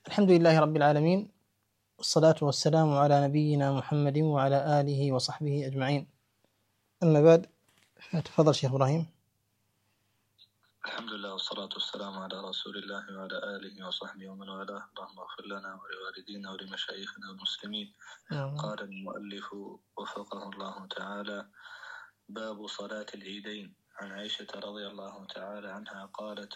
الحمد لله رب العالمين، والصلاة والسلام على نبينا محمد وعلى آله وصحبه أجمعين. أما بعد، تفضل شيخ إبراهيم. الحمد لله والصلاة والسلام على رسول الله وعلى آله وصحبه ومن والاه. اللهم اغفر لنا ولوالدينا ولمشايخنا والمسلمين. قال المؤلف وفقه الله تعالى: باب صلاة العيدين. عن عائشة رضي الله تعالى عنها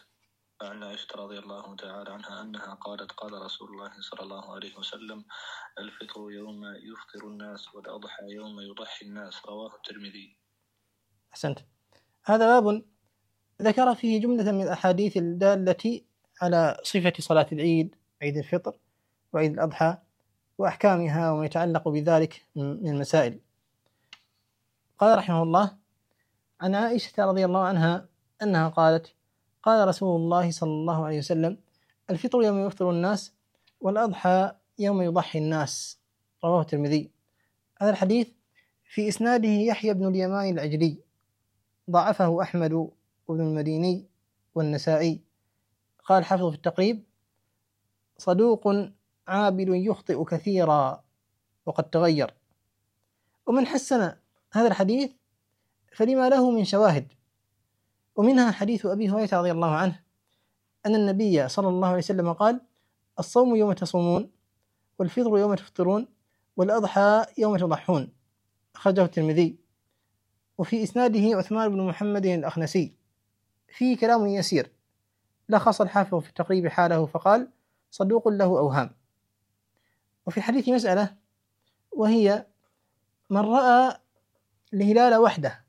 أنها قالت: قال رسول الله صلى الله عليه وسلم: الفطر يوم يفطر الناس، والأضحى يوم يضحي الناس. رواه الترمذي. أحسنت. هذا باب ذكر فيه جملة من الأحاديث الدالة على صفة صلاة العيد، عيد الفطر وعيد الأضحى، وأحكامها وما يتعلق بذلك من المسائل. قال رحمه الله: عن عائشة رضي الله عنها أنها قالت: قال رسول الله صلى الله عليه وسلم: الفطر يوم يفطر الناس، والأضحى يوم يضحي الناس. رواه الترمذي. هذا الحديث في إسناده يحيى بن اليمان العجلي، ضعفه أحمد وابن المديني والنسائي. قال حافظ في التقريب: صدوق عابد يخطئ كثيرا وقد تغير. ومن حسن هذا الحديث فلما له من شواهد، ومنها حديث أبي هريرة رضي الله عنه أن النبي صلى الله عليه وسلم قال: الصوم يوم تصومون، والفطر يوم تفطرون، والأضحى يوم تضحون. أخرجه الترمذي. وفي إسناده عثمان بن محمد الأخنسي، فيه كلام يسير، لخص الحافظ في التقريب حاله فقال: صدوق له أوهام. وفي الحديث مسألة، وهي: من رأى الهلال وحده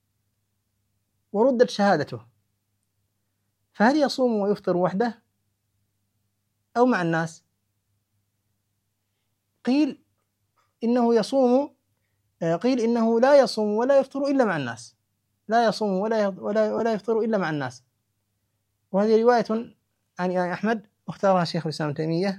وردت شهادته، فهل يصوم ويفطر وحده أو مع الناس؟ قيل إنه يصوم، قيل إنه لا يصوم ولا يفطر إلا مع الناس، لا يصوم ولا يفطر إلا مع الناس. وهذه رواية عن الإمام أحمد واختارها شيخ الإسلام ابن تيمية.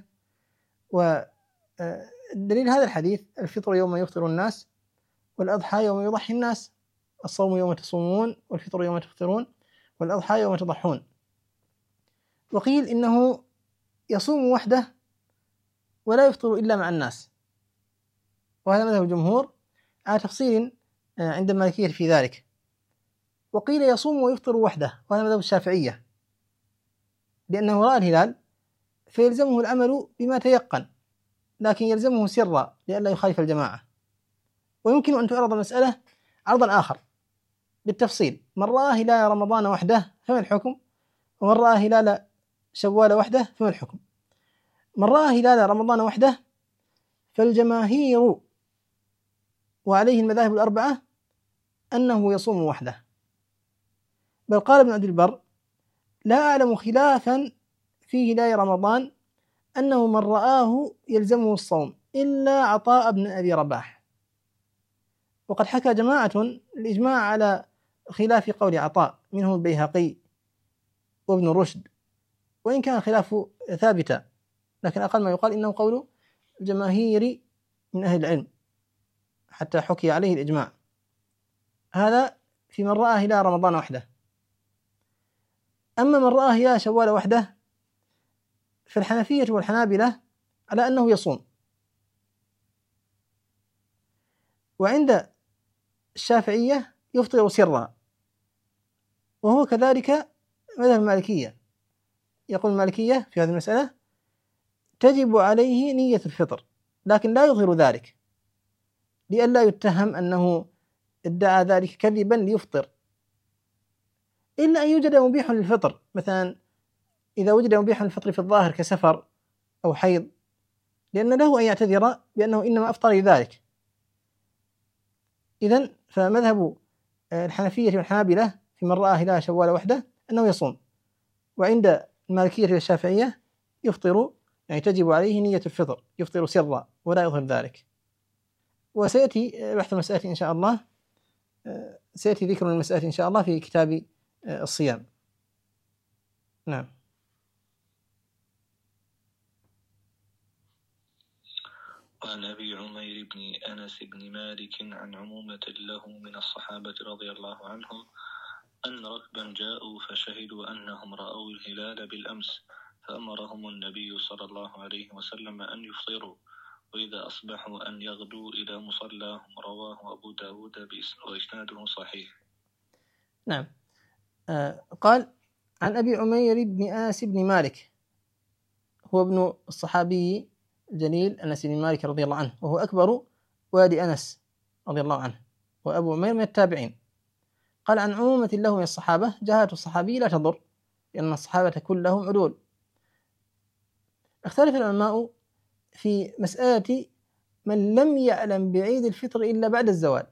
ودليل هذا الحديث: الفطر يوم يفطر الناس، والأضحى يوم يضحي الناس. الصوم يوم تصومون، والفطر يوم تفطرون، والأضحى يوم تضحون. وقيل إنه يصوم وحده ولا يفطر إلا مع الناس، وهذا مذهب الجمهور على تفصيل عند المالكية في ذلك. وقيل يصوم ويفطر وحده، وهذا مذهب الشافعية، لأنه رأى الهلال فيلزمه العمل بما تيقن، لكن يلزمه سرا لئلا يخالف الجماعة. ويمكن أن تعرض المسألة عرضا آخر بالتفصيل: من رأى هلال رمضان وحده فما الحكم؟ ومن رأى هلال شوال وحده فما الحكم؟ من رأى هلال رمضان وحده فالجماهير وعليه المذاهب الأربعة أنه يصوم وحده. بل قال ابن عبد البر: لا أعلم خلافا في هلال رمضان أنه من رآه يلزمه الصوم إلا عطاء بن أبي رباح. وقد حكى جماعة الإجماع على خلاف قول عطاء، منهم البيهقي وابن رشد، وإن كان خلاف ثابتا، لكن أقل ما يقال إنه قول الجماهير من أهل العلم، حتى حكي عليه الإجماع. هذا في من رأى هلال رمضان وحده. أما من رأى هلال شوال وحده فالحنفية والحنابلة على أنه يصوم. وعند الشافعية يفطر سرا، وهو كذلك مذهب المالكية. يقول المالكية في هذه المسألة: تجب عليه نية الفطر، لكن لا يظهر ذلك لئلا يتهم أنه ادعى ذلك كذبا ليفطر، إلا أن يوجد مبيح للفطر، مثلا إذا وجد مبيح للفطر في الظاهر كسفر أو حيض، لأن له أن يعتذر بأنه إنما أفطر لذلك. إذن فمذهب الحنفية والحنابلة في من رأى هلال شوال وحده أنه يصوم، وعند المالكية والشافعية يفطر، يعني تجب عليه نية الفطر، يفطر سرا ولا يظهر ذلك. وسيأتي بحث المسألة إن شاء الله، سيأتي ذكر المسألة إن شاء الله في كتاب الصيام. نعم. وعن أبي عمير بن أنس بن مالك عن عمومة له من الصحابة رضي الله عنهم أن ركبا جاءوا فشهدوا أنهم رأوا الهلال بالأمس، فأمرهم النبي صلى الله عليه وسلم أن يفطروا، وإذا أصبحوا أن يغدوا إلى مصلاهم. رواه أبو داود وإسناده صحيح. نعم. قال عن أبي عمير بن أنس بن مالك، هو ابن الصحابي الجليل أنس بن مالك رضي الله عنه، وهو أكبر والد أنس رضي الله عنه، وأبو عمير من التابعين. قال عن عمومة له من الصحابة: جهالة الصحابي لا تضر، لأن الصحابة كلهم عدول. اختلف العلماء في مسألة من لم يعلم بعيد الفطر إلا بعد الزوال،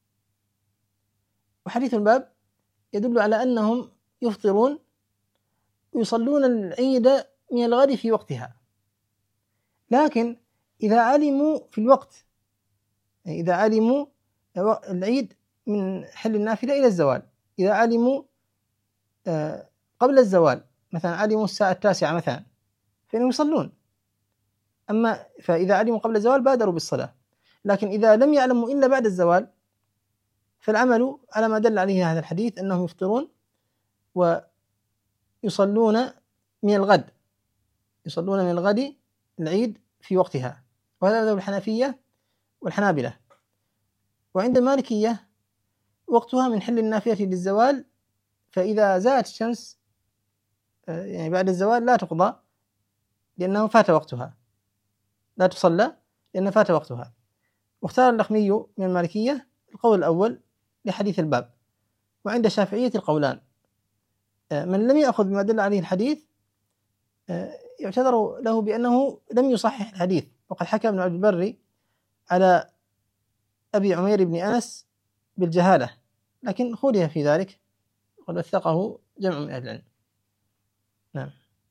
وحديث الباب يدل على أنهم يفطرون ويصلون العيد من الغد في وقتها، لكن إذا علموا في الوقت، إذا علموا العيد من حل النافلة إلى الزوال، إذا علموا قبل الزوال مثلا، علموا الساعة 9 مثلا، فإنهم يصلون. أما فإذا علموا قبل الزوال بادروا بالصلاة، لكن إذا لم يعلموا إلا بعد الزوال فالعمل على ما دل عليه هذا الحديث، أنهم يفطرون ويصلون من الغد، يصلون من الغد العيد في وقتها، وهذا مذهب الحنفية والحنابلة. وعند المالكية وقتها من حل النافلة للزوال، فإذا زالت الشمس يعني بعد الزوال لا تقضى لأنه فات وقتها، لا تصلى لأنه فات وقتها. واختار اللخمي من المالكية القول الأول لحديث الباب. وعند الشافعية القولان: من لم يأخذ بما دل عليه الحديث يعتذر له بأنه لم يصحح الحديث، وقد حكى ابن عبد البر على أبي عمير بن أنس بالجهالة، لكن خولف في ذلك وقد وثقه جمع من أهل العلم. نعم.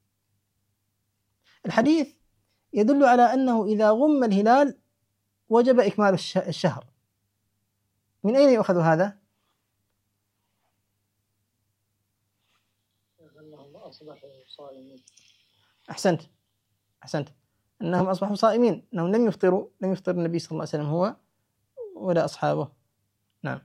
الحديث يدل على أنه إذا غم الهلال وجب إكمال الشهر. من أين يؤخذ هذا؟ أحسنت أنهم أصبحوا صائمين، أنهم لم يفطروا، لم يفطر النبي صلى الله عليه وسلم هو ولا أصحابه. نعم.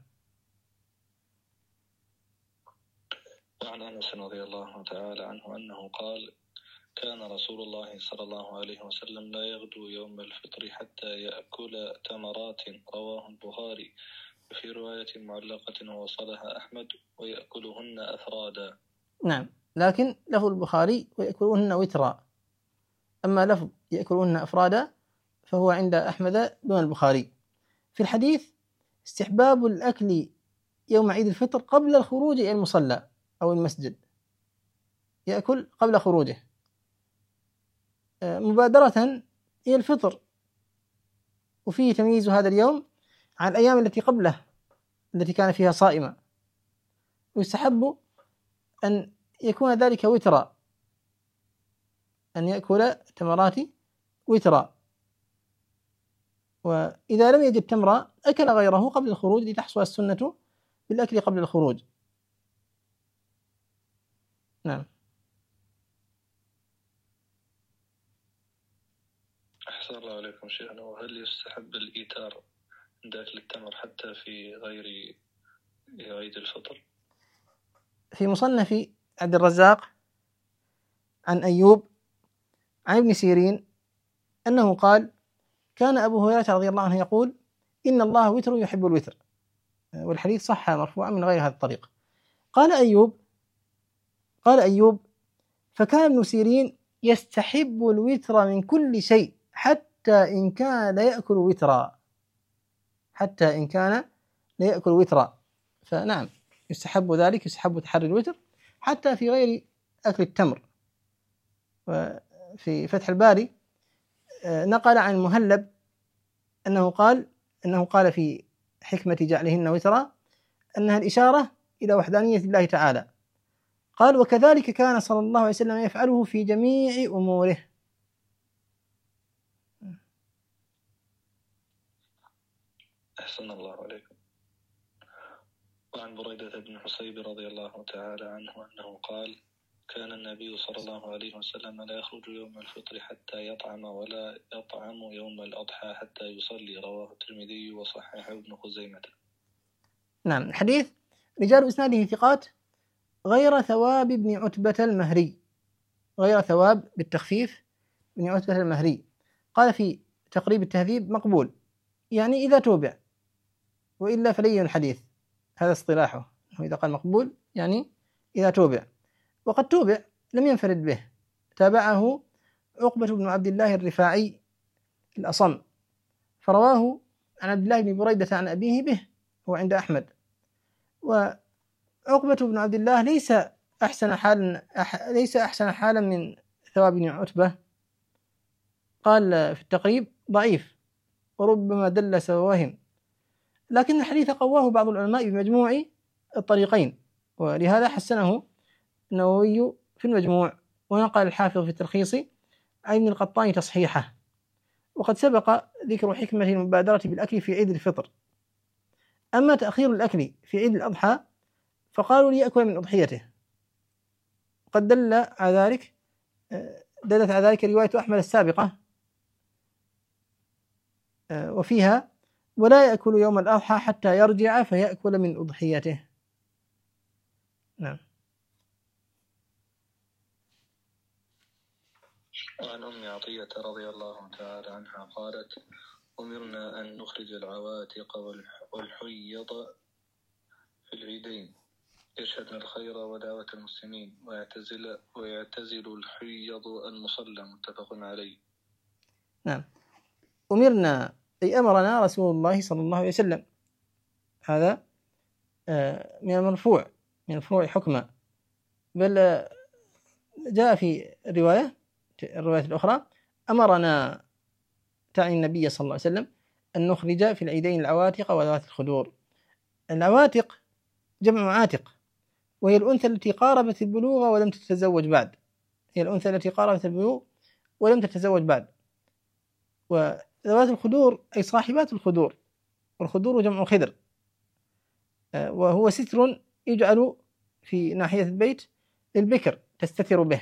وعن أنس رضي الله تعالى عنه أنه قال: كان رسول الله صلى الله عليه وسلم لا يغدو يوم الفطر حتى يأكل تمرات. رواه البخاري. وفي رواية معلقة ووصلها أحمد: ويأكلهن أفرادا. نعم، لكن لفظ البخاري ويأكلهن وترا، أما لفظ يأكلهن أفرادا فهو عند أحمد دون البخاري. في الحديث استحباب الأكل يوم عيد الفطر قبل الخروج إلى المصلى أو المسجد، يأكل قبل خروجه مبادرة إلى الفطر، وفيه تمييز هذا اليوم عن الأيام التي قبله التي كان فيها صائمة. ويستحب أن يكون ذلك وترا، أن يأكل تمرات وترا، وإذا لم يجد تمرة أكل غيره قبل الخروج لتحصل السنة بالأكل قبل الخروج. نعم. أحسن الله عليكم شيخنا. وهل يستحب الإيتار عند أكل التمر حتى في غير عيد الفطر؟ في مصنف عبد الرزاق عن أيوب عن ابن سيرين أنه قال: كان أبو هريرة رضي الله عنه يقول: إن الله وتر يحب الوتر. والحديث صح مرفوعا من غير هذا الطريق. قال أيوب: فكان ابن سيرين يستحب الوتر من كل شيء حتى إن كان لا يأكل وترا. فنعم يستحب ذلك، يستحب تحري الوتر حتى في غير أكل التمر. وفي فتح الباري نقل عن المهلب أنه قال في حكمة جعلهن وترا أنها الإشارة إلى وحدانية الله تعالى. قال: وكذلك كان صلى الله عليه وسلم يفعله في جميع أموره. أحسن الله عليكم. وعن بريدة بن حصيب رضي الله تعالى عنه أنه قال: كان النبي صلى الله عليه وسلم لا يخرج يوم الفطر حتى يطعم، ولا يطعم يوم الأضحى حتى يصلي. رواه الترمذي وصححه ابن خزيمة. نعم. الحديث رجال إسناده ثقات غير ثواب بن عتبة المهري، غير ثواب بالتخفيف بن عتبة المهري. قال في تقريب التهذيب مقبول، يعني إذا توبع، وإلا فلين الحديث، هذا اصطلاحه، إذا قال مقبول يعني إذا توبع. وقد توبع لم ينفرد به، تابعه عقبة بن عبد الله الرفاعي الأصم، فرواه عن عبد الله بن بريدة عن أبيه به، هو عند أحمد. وعقبة بن عبد الله ليس أحسن حالا من ثواب بن عتبة. قال في التقريب ضعيف وربما دلس ووهم، لكن الحديث قواه بعض العلماء بمجموع الطريقين، ولهذا حسنه النووي في المجموع، ونقل الحافظ في التلخيص عن ابن القطان تصحيحه. وقد سبق ذكر حكمة المبادرة بالأكل في عيد الفطر. أما تأخير الأكل في عيد الأضحى فقالوا ليأكل من أضحيته، قد دلت على ذلك رواية أحمد السابقة، وفيها ولا يأكل يوم الأضحى حتى يرجع فيأكل من أضحيته. نعم. وعن أم عطية رضي الله تعالى عنها قالت: أمرنا أن نخرج العواتق والحيض في العيدين يشهدن الخير ودعوة المسلمين، ويعتزل الحيض المصلى. متفق عليه. نعم. أمرنا أي أمرنا رسول الله صلى الله عليه وسلم، هذا من المرفوع حكما، بل جاء في الرواية الأخرى أمرنا، تعني النبي صلى الله عليه وسلم، أن نخرج في العيدين العواتق وذوات الخدور. العواتق جمع عاتق، وهي الأنثى التي قاربت البلوغ ولم تتزوج بعد، وذوات الخدور أي صاحبات الخدور، والخدور جمع خدر، وهو ستر يجعل في ناحية البيت للبكر تستتر به.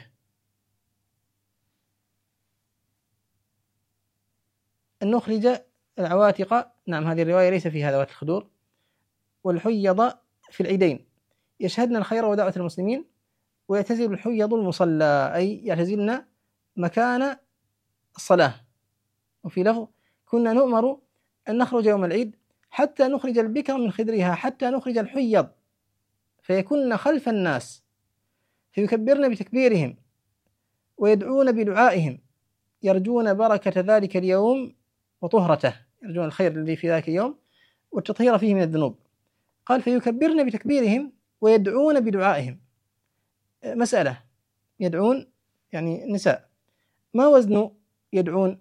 أن نخرج العواتق، نعم، هذه الرواية ليس فيها ذوات الخدور. والحيض في العيدين يشهدن الخير ودعوة المسلمين، ويعتزل الحيض المصلى أي يعتزلن مكان الصلاة. وفي لفظ: كنا نؤمر أن نخرج يوم العيد حتى نخرج البكر من خدرها حتى نخرج الحيض فيكن خلف الناس فيكبرن بتكبيرهم ويدعون بدعائهم يرجون بركة ذلك اليوم وطهرته، يرجون الخير الذي في ذلك اليوم والتطهير فيه من الذنوب. قال: فيكبرن بتكبيرهم ويدعون بدعائهم. مسألة، يدعون يعني النساء، ما وزن يدعون؟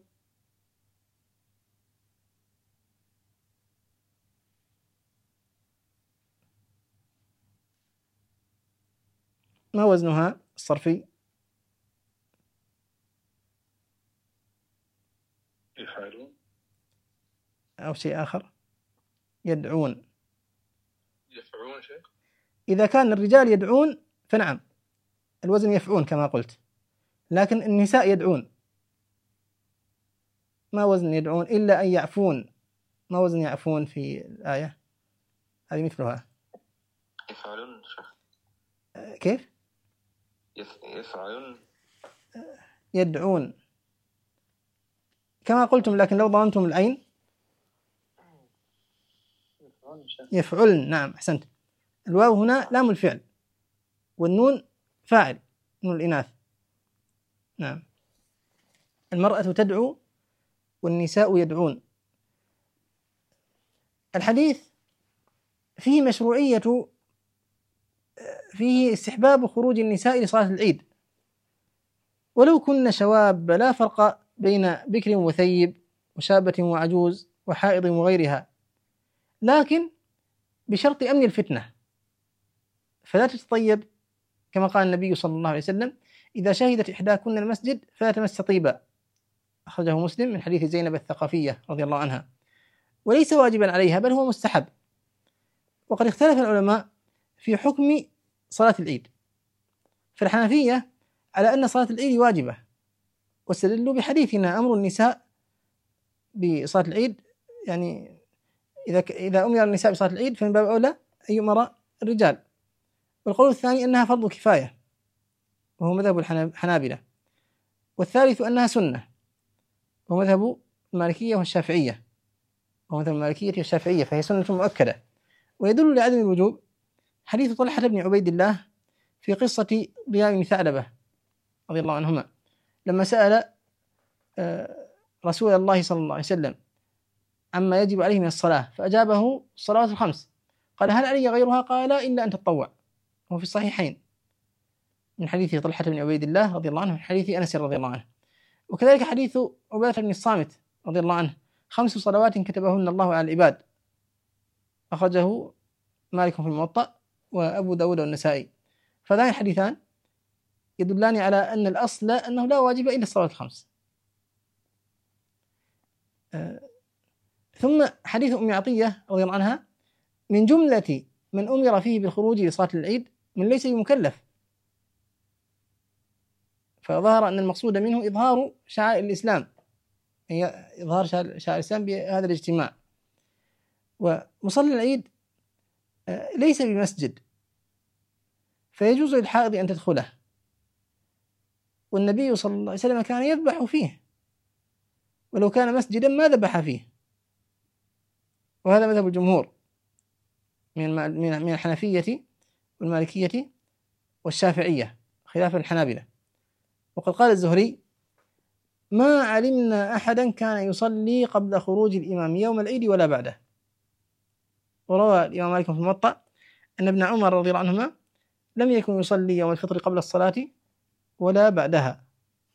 ما وزنها الصرفي؟ يفعلون أو شيء آخر؟ يفعلون شيء. إذا كان الرجال يدعون فنعم الوزن يفعون كما قلت، لكن النساء يدعون، ما وزن يدعون إلا أن يعفون. ما وزن يعفون في الآية هذه؟ مثلها يفعلون شيخ. كيف؟ يفعلون يدعون كما قلتم، لكن لو ضمنتم العين يفعلن. نعم، أحسنت. الواو هنا لام الفعل، والنون فاعل، نون الإناث. نعم. المرأة تدعو والنساء يدعون. الحديث فيه مشروعية، فيه استحباب خروج النساء لصلاة العيد، ولو كن شواب، لا فرق بين بكر وثيب وشابة وعجوز وحائض وغيرها، لكن بشرط أمن الفتنة، فلا تتطيب كما قال النبي صلى الله عليه وسلم: إذا شهدت إحداكن المسجد فلا تمس طيبا، أخرجه مسلم من حديث زينب الثقفية رضي الله عنها. وليس واجبا عليها، بل هو مستحب. وقد اختلف العلماء في حكم صلاة العيد، فالحنفية على أن صلاة العيد واجبة، واستدلوا بحديثنا أمر النساء بصلاة العيد، يعني إذا أمر النساء بصلاة العيد فمن باب أولى أن يؤمر الرجال. والقول الثاني أنها فرض كفاية، وهو مذهب الحنابلة، والثالث أنها سنة وهو مذهب المالكية والشافعية، فهي سنة مؤكدة. ويدل لعدم الوجوب حديث طلحة بن عبيد الله في قصة ضياء بن ثعلبة رضي الله عنهما لما سأل رسول الله صلى الله عليه وسلم عما يجب عليه من الصلاة، فأجابه الصلوات الخمس. قال: هل علي غيرها؟ قال: لا، إلا أن تتطوع. وهو في الصحيحين من حديث طلحة بن عبيد الله رضي الله عنه، من حديث أنس رضي الله عنه. وكذلك حديث عبادة بن الصامت رضي الله عنه: 5 صلوات كتبهن الله على العباد، أخرجه مالك في الموطأ وأبو داود والنسائي. فهذان الحديثان يدلان على أن الأصل أنه لا واجب إلا الصلوات الخمس. ثم حديث أم عطية رضي الله عنها: من جملة من أمر فيه بالخروج لصلاة العيد من ليس بمكلف. فظهر أن المقصود منه إظهار شعائر الإسلام، هي إظهار شعائر الإسلام بهذا الاجتماع. ومصلى العيد ليس بمسجد، فيجوز للحائض أن تدخله، والنبي صلى الله عليه وسلم كان يذبح فيه، ولو كان مسجدا ما ذبح فيه. وهذا مذهب الجمهور من الحنفية والمالكية والشافعية خلافا الحنابلة. وقد قال الزهري: ما علمنا أحدا كان يصلي قبل خروج الإمام يوم العيد ولا بعده. وروى الإمام مالك في الموطأ أن ابن عمر رضي الله عنهما لم يكن يصلي يوم الفطر قبل الصلاة ولا بعدها.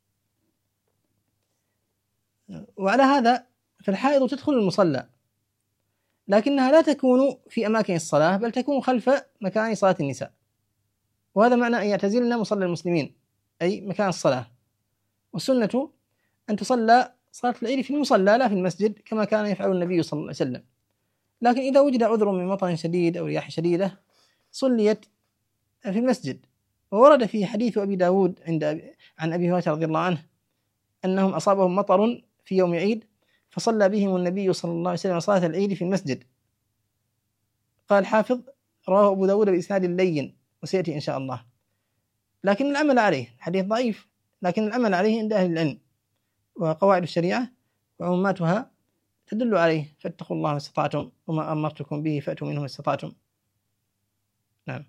وعلى هذا فالحائض تدخل المصلى، لكنها لا تكون في أماكن الصلاة، بل تكون خلف مكان صلاة النساء. وهذا معنى أن يعتزلن مصلى المسلمين، أي مكان الصلاة. والسنة أن تصلى صلاة العيد في المصلى لا في المسجد كما كان يفعل النبي صلى الله عليه وسلم. لكن إذا وجد عذر من مطر شديد أو رياح شديدة صليت في المسجد. وورد في حديث أبي داود عن أبي هريرة رضي الله عنه أنهم أصابهم مطر في يوم عيد فصلى بهم النبي صلى الله عليه وسلم صلاة العيد في المسجد. قال حافظ: رواه أبو داود بإسناد لين، وسيأتي إن شاء الله. لكن العمل عليه حديث ضعيف، لكن العمل عليه عند أهل العلم، وقواعد الشريعة وعموماتها تدل عليه. فاتقوا الله ما استطعتم وما أمرتكم به فأتوا منه ما استطعتم. نعم.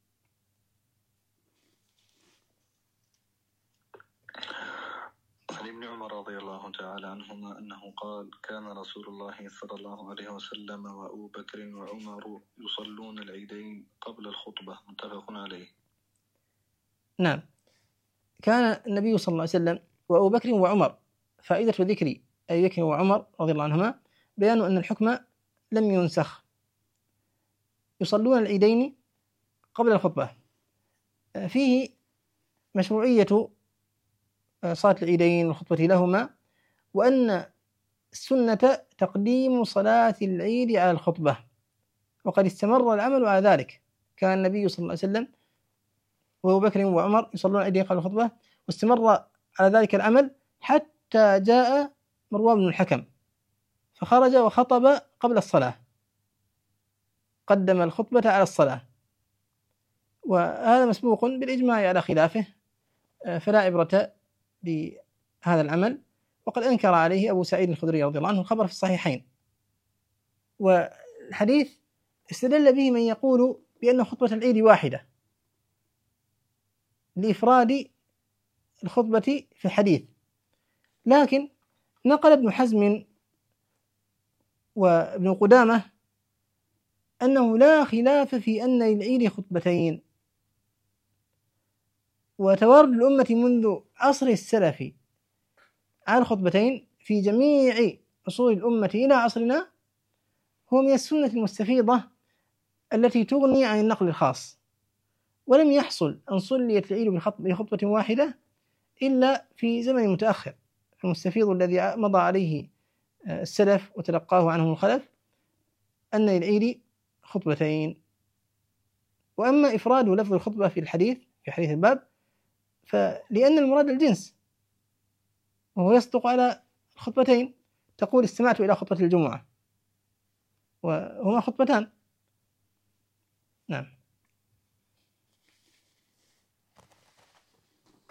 عن ابن عمر رضي الله تعالى عنهما أنه قال: كان رسول الله صلى الله عليه وسلم وأبو بكر وعمر يصلون العيدين قبل الخطبة. متفق عليه. نعم، كان النبي صلى الله عليه وسلم وأبو بكر وعمر. فائدة ذكر أبي بكر وعمر رضي الله عنهما بيان أن الحكم لم ينسخ، يصلون العيدين قبل الخطبة. فيه مشروعية صلاة العيدين والخطبة لهما، وأن السنة تقديم صلاة العيد على الخطبة، وقد استمر العمل على ذلك. كان النبي صلى الله عليه وسلم وأبو بكر وعمر يصلون العيدين قبل الخطبة، واستمر على ذلك العمل حتى جاء مروان بن الحكم فخرج وخطب قبل الصلاة، قدم الخطبة على الصلاة. وهذا مسبوق بالإجماع على خلافه، فلا عبرة بهذا العمل. وقد أنكر عليه أبو سعيد الخدري رضي الله عنه، الخبر في الصحيحين. والحديث استدل به من يقول بأن خطبة العيد واحدة لإفراد الخطبة في الحديث، لكن نقل ابن حزم وابن قدامة أنه لا خلاف في أن للعيد خطبتين. وتوارد الأمة منذ عصر السلف على الخطبتين في جميع عصور الأمة إلى عصرنا هو من السنة المستفيضة التي تغني عن النقل الخاص. ولم يحصل أن صليت العيد بخطبة واحدة إلا في زمن متأخر. المستفيض الذي مضى عليه السلف وتلقاه عنهم الخلف أن للعيد خطبتين. وأما إفراد لفظ الخطبة في الحديث في حديث الباب فلأن المراد الجنس، وهو يصدق على الخطبتين. تقول: استمعت إلى خطبة الجمعة، وهما خطبتان. نعم.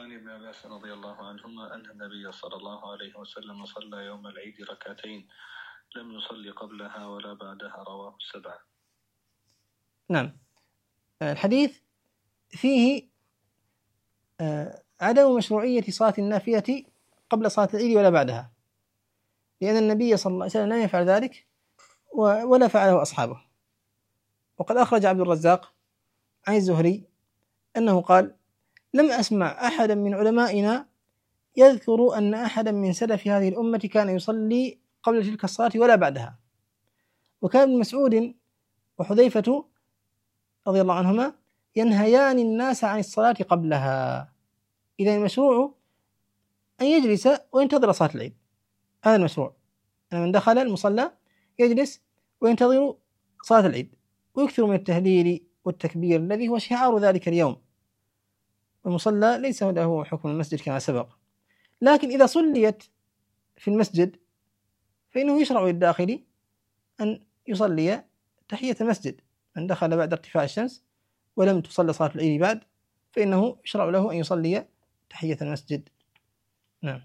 وعن ابن عباس رضي الله عنهما أن النبي صلى الله عليه وسلم صلى يوم العيد ركعتين لم يصلي قبلها ولا بعدها، رواه السبعة. نعم. الحديث فيه عدم مشروعية صلاة النافلة قبل صلاة العيد ولا بعدها، لأن النبي صلى الله عليه وسلم لم يفعل ذلك ولا فعله أصحابه. وقد أخرج عبد الرزاق عن الزهري أنه قال: لم أسمع أحدا من علمائنا يذكر أن أحدا من سلف هذه الأمة كان يصلي قبل تلك الصلاة ولا بعدها. وكان ابن مسعود وحذيفة رضي الله عنهما ينهيان الناس عن الصلاة قبلها. إذا المشروع أن يجلس وينتظر صلاة العيد، هذا المشروع، أن من دخل المصلى يجلس وينتظر صلاة العيد ويكثر من التهليل والتكبير الذي هو شعار ذلك اليوم. والمصلى ليس له حكم المسجد كما سبق، لكن إذا صليت في المسجد فإنه يشرع للداخل أن يصلي تحية المسجد. من دخل بعد ارتفاع الشمس ولم تصلي صلاة العيد بعد فإنه يشرع له أن يصلي تحية المسجد. نعم.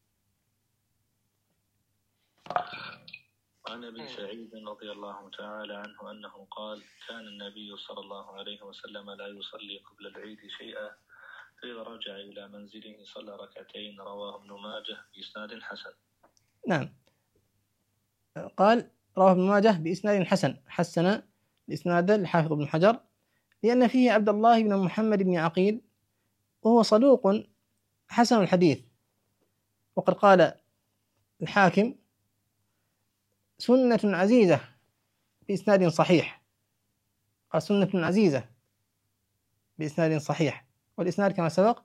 عن أبي سعيد رضي الله تعالى عنه أنه قال: كان النبي صلى الله عليه وسلم لا يصلي قبل العيد شيئا، فإذا رجع إلى منزله صلى ركعتين، رواه ابن ماجه بإسناد حسن. نعم. قال رواه ابن ماجه بإسناد حسن، حسن الإسناد الحافظ ابن حجر لأن فيه عبد الله بن محمد بن عقيل وهو صدوق حسن الحديث. وقد قال الحاكم: سنة عزيزة بإسناد صحيح. قال سنة عزيزة بإسناد صحيح، والإسناد كما سبق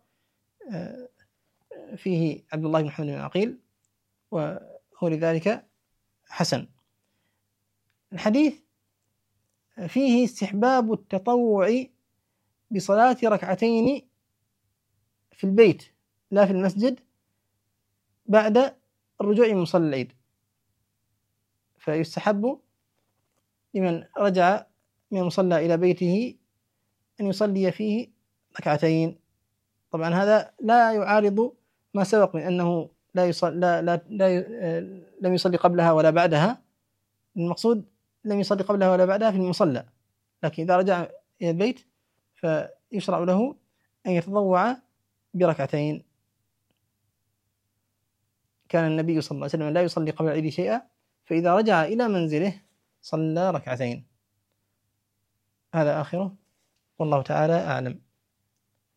فيه عبد الله بن محمد بن عقيل وهو لذلك حسن. الحديث فيه استحباب التطوع بصلاة ركعتين في البيت لا في المسجد بعد الرجوع من مصلى العيد، فيستحب لمن رجع من المصلى إلى بيته أن يصلي فيه ركعتين. طبعا هذا لا يعارض ما سبق من أنه لم يصلي قبلها ولا بعدها. المقصود لم يصلي قبلها ولا بعدها في المصلى، لكن إذا رجع إلى البيت فيشرع له أن يتطوع بركعتين. كان النبي صلى الله عليه وسلم لا يصلي قبل العيد شيئا، فإذا رجع إلى منزله صلى ركعتين. هذا آخره، والله تعالى أعلم.